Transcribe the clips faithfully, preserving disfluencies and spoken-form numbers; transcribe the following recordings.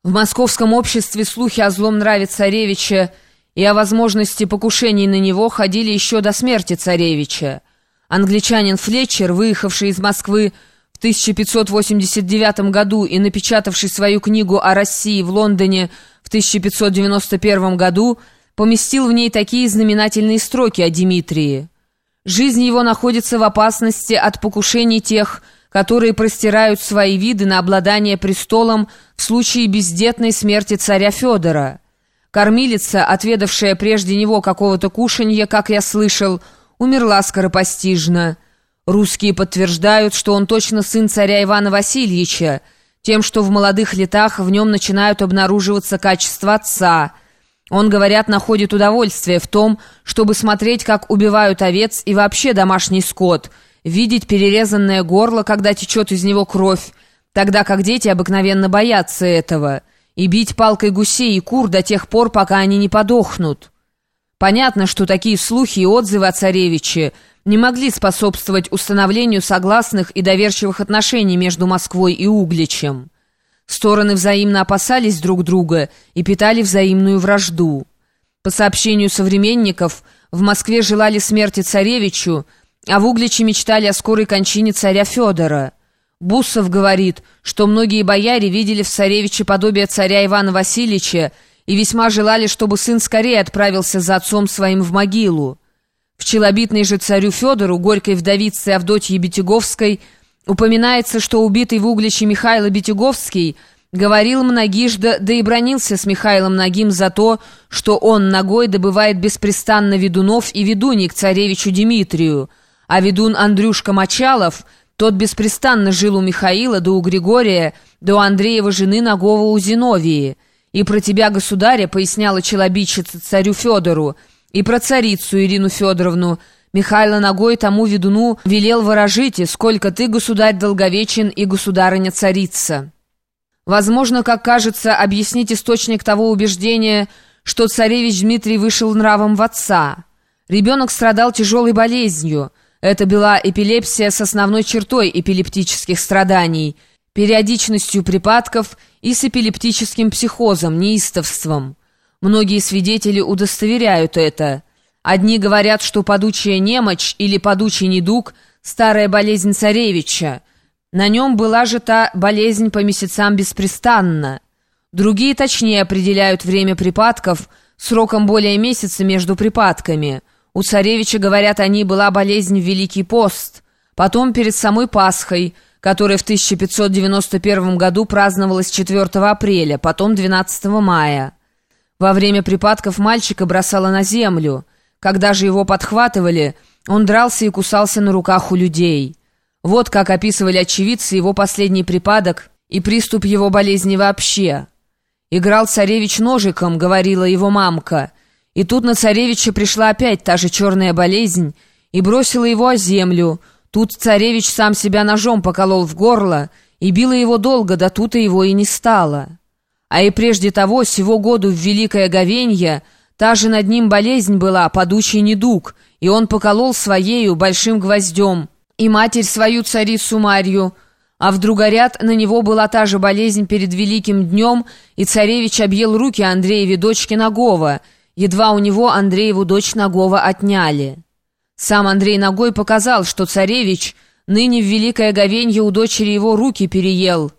В московском обществе слухи о злом нраве царевича и о возможности покушений на него ходили еще до смерти царевича. Англичанин Флетчер, выехавший из Москвы в тысяча пятьсот восемьдесят девятом году и напечатавший свою книгу о России в Лондоне в тысяча пятьсот девяносто первом году, поместил в ней такие знаменательные строки о Дмитрии. «Жизнь его находится в опасности от покушений тех, которые простирают свои виды на обладание престолом в случае бездетной смерти царя Федора. Кормилица, отведавшая прежде него какого-то кушанья, как я слышал, умерла скоропостижно. Русские подтверждают, что он точно сын царя Ивана Васильевича, тем, что в молодых летах в нем начинают обнаруживаться качества отца. Он, говорят, находит удовольствие в том, чтобы смотреть, как убивают овец и вообще домашний скот, видеть перерезанное горло, когда течет из него кровь, тогда как дети обыкновенно боятся этого, и бить палкой гусей и кур до тех пор, пока они не подохнут». Понятно, что такие слухи и отзывы о царевиче не могли способствовать установлению согласных и доверчивых отношений между Москвой и Угличем. Стороны взаимно опасались друг друга и питали взаимную вражду. По сообщению современников, в Москве желали смерти царевичу, а в Угличе мечтали о скорой кончине царя Федора. Буссов говорит, что многие бояре видели в царевиче подобие царя Ивана Васильевича и весьма желали, чтобы сын скорее отправился за отцом своим в могилу. В челобитной же царю Федору, горькой вдовице Авдотьи Бетяговской, упоминается, что убитый в Угличе Михайло Бетяговский говорил многижды, да и бранился с Михаилом Нагим за то, что он ногой добывает беспрестанно ведунов и ведуней к царевичу Дмитрию, а ведун Андрюшка Мочалов, тот беспрестанно жил у Михаила, да у Григория, да у Андреева жены Нагова у Зиновии. И про тебя, государя, поясняла челобитчица царю Федору, и про царицу Ирину Федоровну. Михайло ногой тому ведуну велел ворожите, сколько ты, государь, долговечен и государыня-царица. Возможно, как кажется, объяснить источник того убеждения, что царевич Дмитрий вышел нравом в отца. Ребенок страдал тяжелой болезнью. Это была эпилепсия с основной чертой эпилептических страданий, периодичностью припадков и с эпилептическим психозом, неистовством. Многие свидетели удостоверяют это. Одни говорят, что падучая немочь или падучий недуг – старая болезнь царевича. На нем была же та болезнь по месяцам беспрестанно. Другие точнее определяют время припадков сроком более месяца между припадками. У царевича, говорят они, была болезнь в Великий пост, потом перед самой Пасхой, которая в тысяча пятьсот девяносто первом году праздновалась четвёртого апреля, потом двенадцатого мая. Во время припадков мальчика бросало на землю. Когда же его подхватывали, он дрался и кусался на руках у людей. Вот как описывали очевидцы его последний припадок и приступ его болезни вообще. «Играл царевич ножиком», — говорила его мамка, и тут на царевича пришла опять та же черная болезнь и бросила его о землю. Тут царевич сам себя ножом поколол в горло и била его долго, да тут и его и не стало. А и прежде того, сего году в Великое Говенье, та же над ним болезнь была, падучий недуг, и он поколол своею большим гвоздем, и матерь свою царицу Марью, а вдруг ряд на него была та же болезнь перед Великим днем, и царевич объел руки Андрееве дочки Нагова, едва у него Андрееву дочь Нагова отняли. Сам Андрей Нагой показал, что царевич ныне в Великое Говенье у дочери его руки переел.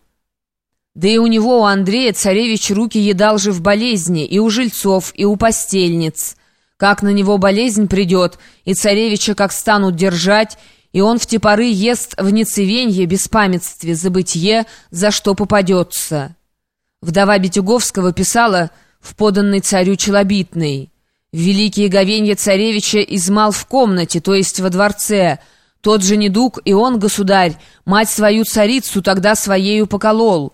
Да и у него, у Андрея, царевич руки едал же в болезни, и у жильцов, и у постельниц. Как на него болезнь придет, и царевича как станут держать, и он в те поры ест в нецевенье, беспамятстве, забытье, за что попадется. Вдова Бетяговского писала в поданной царю челобитной: «В Великие Говенья царевича измал в комнате, то есть во дворце. Тот же недуг, и он, государь, мать свою царицу тогда своею поколол.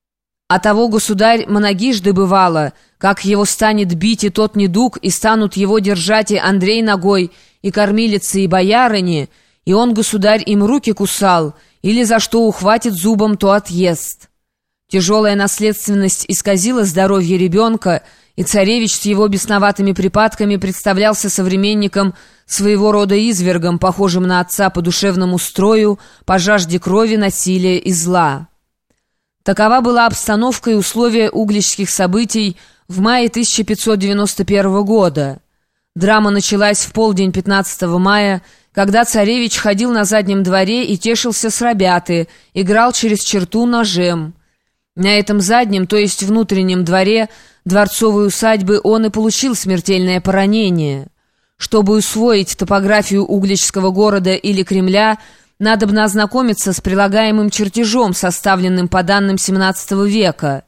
А того, государь, многижды бывало, как его станет бить и тот недуг, и станут его держать и Андрей ногой, и кормилицы, и боярыни, и он, государь, им руки кусал, или за что ухватит зубом, то отъест». Тяжелая наследственность исказила здоровье ребенка, и царевич с его бесноватыми припадками представлялся современником своего рода извергом, похожим на отца по душевному строю, по жажде крови, насилия и зла. Такова была обстановка и условия угличских событий в мае тысяча пятьсот девяносто первого года. Драма началась в полдень пятнадцатого мая, когда царевич ходил на заднем дворе и тешился с ребяты, играл через черту ножем. На этом заднем, то есть внутреннем дворе дворцовой усадьбы он и получил смертельное поранение. Чтобы усвоить топографию угличского города или Кремля, надобно ознакомиться с прилагаемым чертежом, составленным по данным семнадцатого века.